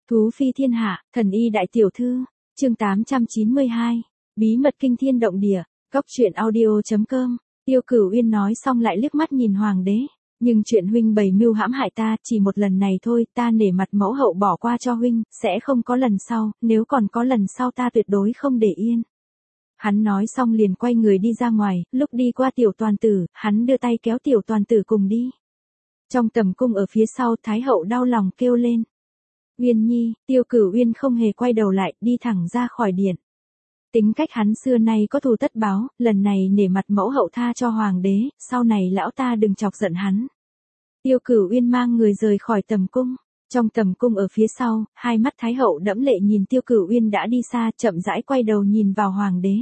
Thú phi thiên hạ, thần y đại tiểu thư, chương 892, bí mật kinh thiên động địa, góc truyện audio.com, Tiêu Cửu Uyên nói xong lại liếc mắt nhìn hoàng đế, nhưng chuyện huynh bày mưu hãm hại ta, chỉ một lần này thôi, ta nể mặt mẫu hậu bỏ qua cho huynh, sẽ không có lần sau, nếu còn có lần sau ta tuyệt đối không để yên. Hắn nói xong liền quay người đi ra ngoài, lúc đi qua tiểu toàn tử, hắn đưa tay kéo tiểu toàn tử cùng đi. Trong tầm cung ở phía sau, Thái hậu đau lòng kêu lên. Uyên nhi, Tiêu Cửu Uyên không hề quay đầu lại, đi thẳng ra khỏi điện. Tính cách hắn xưa nay có thù tất báo, lần này nể mặt mẫu hậu tha cho hoàng đế, sau này lão ta đừng chọc giận hắn. Tiêu Cửu Uyên mang người rời khỏi tầm cung. Trong tầm cung ở phía sau, hai mắt Thái hậu đẫm lệ nhìn Tiêu Cửu Uyên đã đi xa, chậm rãi quay đầu nhìn vào hoàng đế.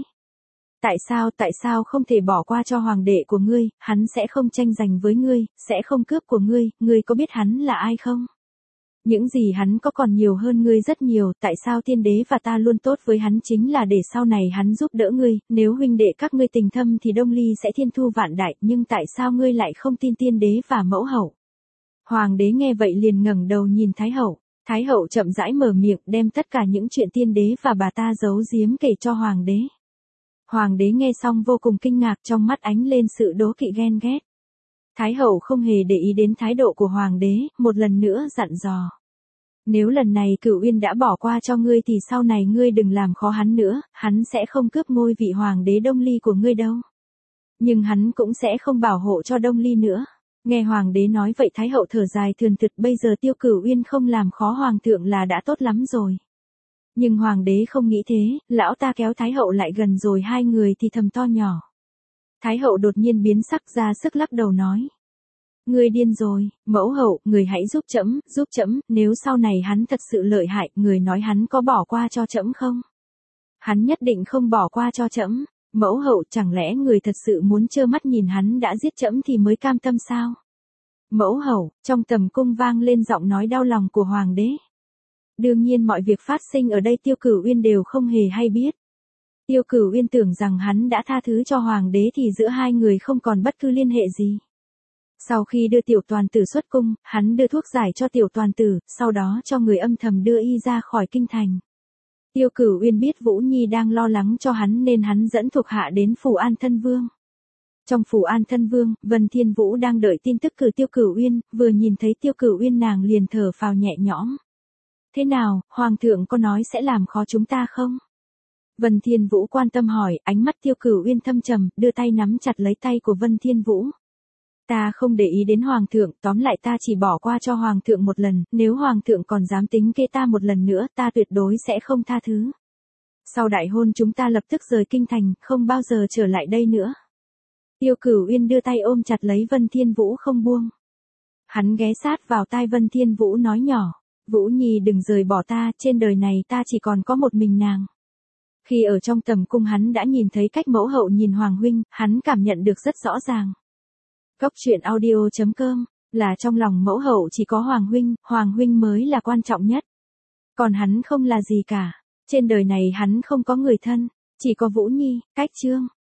Tại sao không thể bỏ qua cho hoàng đệ của ngươi, hắn sẽ không tranh giành với ngươi, sẽ không cướp của ngươi có biết hắn là ai không? Những gì hắn có còn nhiều hơn ngươi rất nhiều, tại sao tiên đế và ta luôn tốt với hắn chính là để sau này hắn giúp đỡ ngươi, nếu huynh đệ các ngươi tình thâm thì Đông Ly sẽ thiên thu vạn đại, nhưng tại sao ngươi lại không tin tiên đế và mẫu hậu? Hoàng đế nghe vậy liền ngẩng đầu nhìn Thái hậu chậm rãi mở miệng đem tất cả những chuyện tiên đế và bà ta giấu giếm kể cho hoàng đế. Hoàng đế nghe xong vô cùng kinh ngạc, trong mắt ánh lên sự đố kỵ ghen ghét. Thái hậu không hề để ý đến thái độ của hoàng đế, một lần nữa dặn dò. Nếu lần này Cửu Uyên đã bỏ qua cho ngươi thì sau này ngươi đừng làm khó hắn nữa, hắn sẽ không cướp ngôi vị hoàng đế Đông Ly của ngươi đâu. Nhưng hắn cũng sẽ không bảo hộ cho Đông Ly nữa. Nghe hoàng đế nói vậy Thái hậu thở dài thườn thượt, bây giờ Tiêu Cửu Uyên không làm khó hoàng thượng là đã tốt lắm rồi. Nhưng hoàng đế không nghĩ thế, lão ta kéo Thái hậu lại gần rồi hai người thì thầm to nhỏ. Thái hậu đột nhiên biến sắc ra sức lắc đầu nói. Ngươi điên rồi, mẫu hậu, người hãy giúp trẫm, nếu sau này hắn thật sự lợi hại, người nói hắn có bỏ qua cho trẫm không? Hắn nhất định không bỏ qua cho trẫm. Mẫu hậu, chẳng lẽ người thật sự muốn trơ mắt nhìn hắn đã giết trẫm thì mới cam tâm sao? Mẫu hậu, trong tầm cung vang lên giọng nói đau lòng của hoàng đế. Đương nhiên mọi việc phát sinh ở đây Tiêu Cửu Uyên đều không hề hay biết. Tiêu Cửu Uyên tưởng rằng hắn đã tha thứ cho hoàng đế thì giữa hai người không còn bất cứ liên hệ gì. Sau khi đưa tiểu toàn tử xuất cung, hắn đưa thuốc giải cho tiểu toàn tử, sau đó cho người âm thầm đưa y ra khỏi kinh thành. Tiêu Cửu Uyên biết Vũ Nhi đang lo lắng cho hắn nên hắn dẫn thuộc hạ đến phủ An Thân Vương. Trong phủ An Thân Vương, Vân Thiên Vũ đang đợi tin tức cử Tiêu Cửu Uyên, vừa nhìn thấy Tiêu Cửu Uyên nàng liền thở phào nhẹ nhõm. Thế nào, hoàng thượng có nói sẽ làm khó chúng ta không? Vân Thiên Vũ quan tâm hỏi, ánh mắt Tiêu Cửu Uyên thâm trầm, đưa tay nắm chặt lấy tay của Vân Thiên Vũ. Ta không để ý đến hoàng thượng, tóm lại ta chỉ bỏ qua cho hoàng thượng một lần, nếu hoàng thượng còn dám tính kế ta một lần nữa, ta tuyệt đối sẽ không tha thứ. Sau đại hôn chúng ta lập tức rời kinh thành, không bao giờ trở lại đây nữa. Tiêu Cửu Uyên đưa tay ôm chặt lấy Vân Thiên Vũ không buông. Hắn ghé sát vào tai Vân Thiên Vũ nói nhỏ, Vũ Nhi đừng rời bỏ ta, trên đời này ta chỉ còn có một mình nàng. Khi ở trong tầm cung hắn đã nhìn thấy cách mẫu hậu nhìn hoàng huynh, hắn cảm nhận được rất rõ ràng. Góc truyện audio.com, là trong lòng mẫu hậu chỉ có hoàng huynh mới là quan trọng nhất. Còn hắn không là gì cả, trên đời này hắn không có người thân, chỉ có Vũ Nhi, cách chương.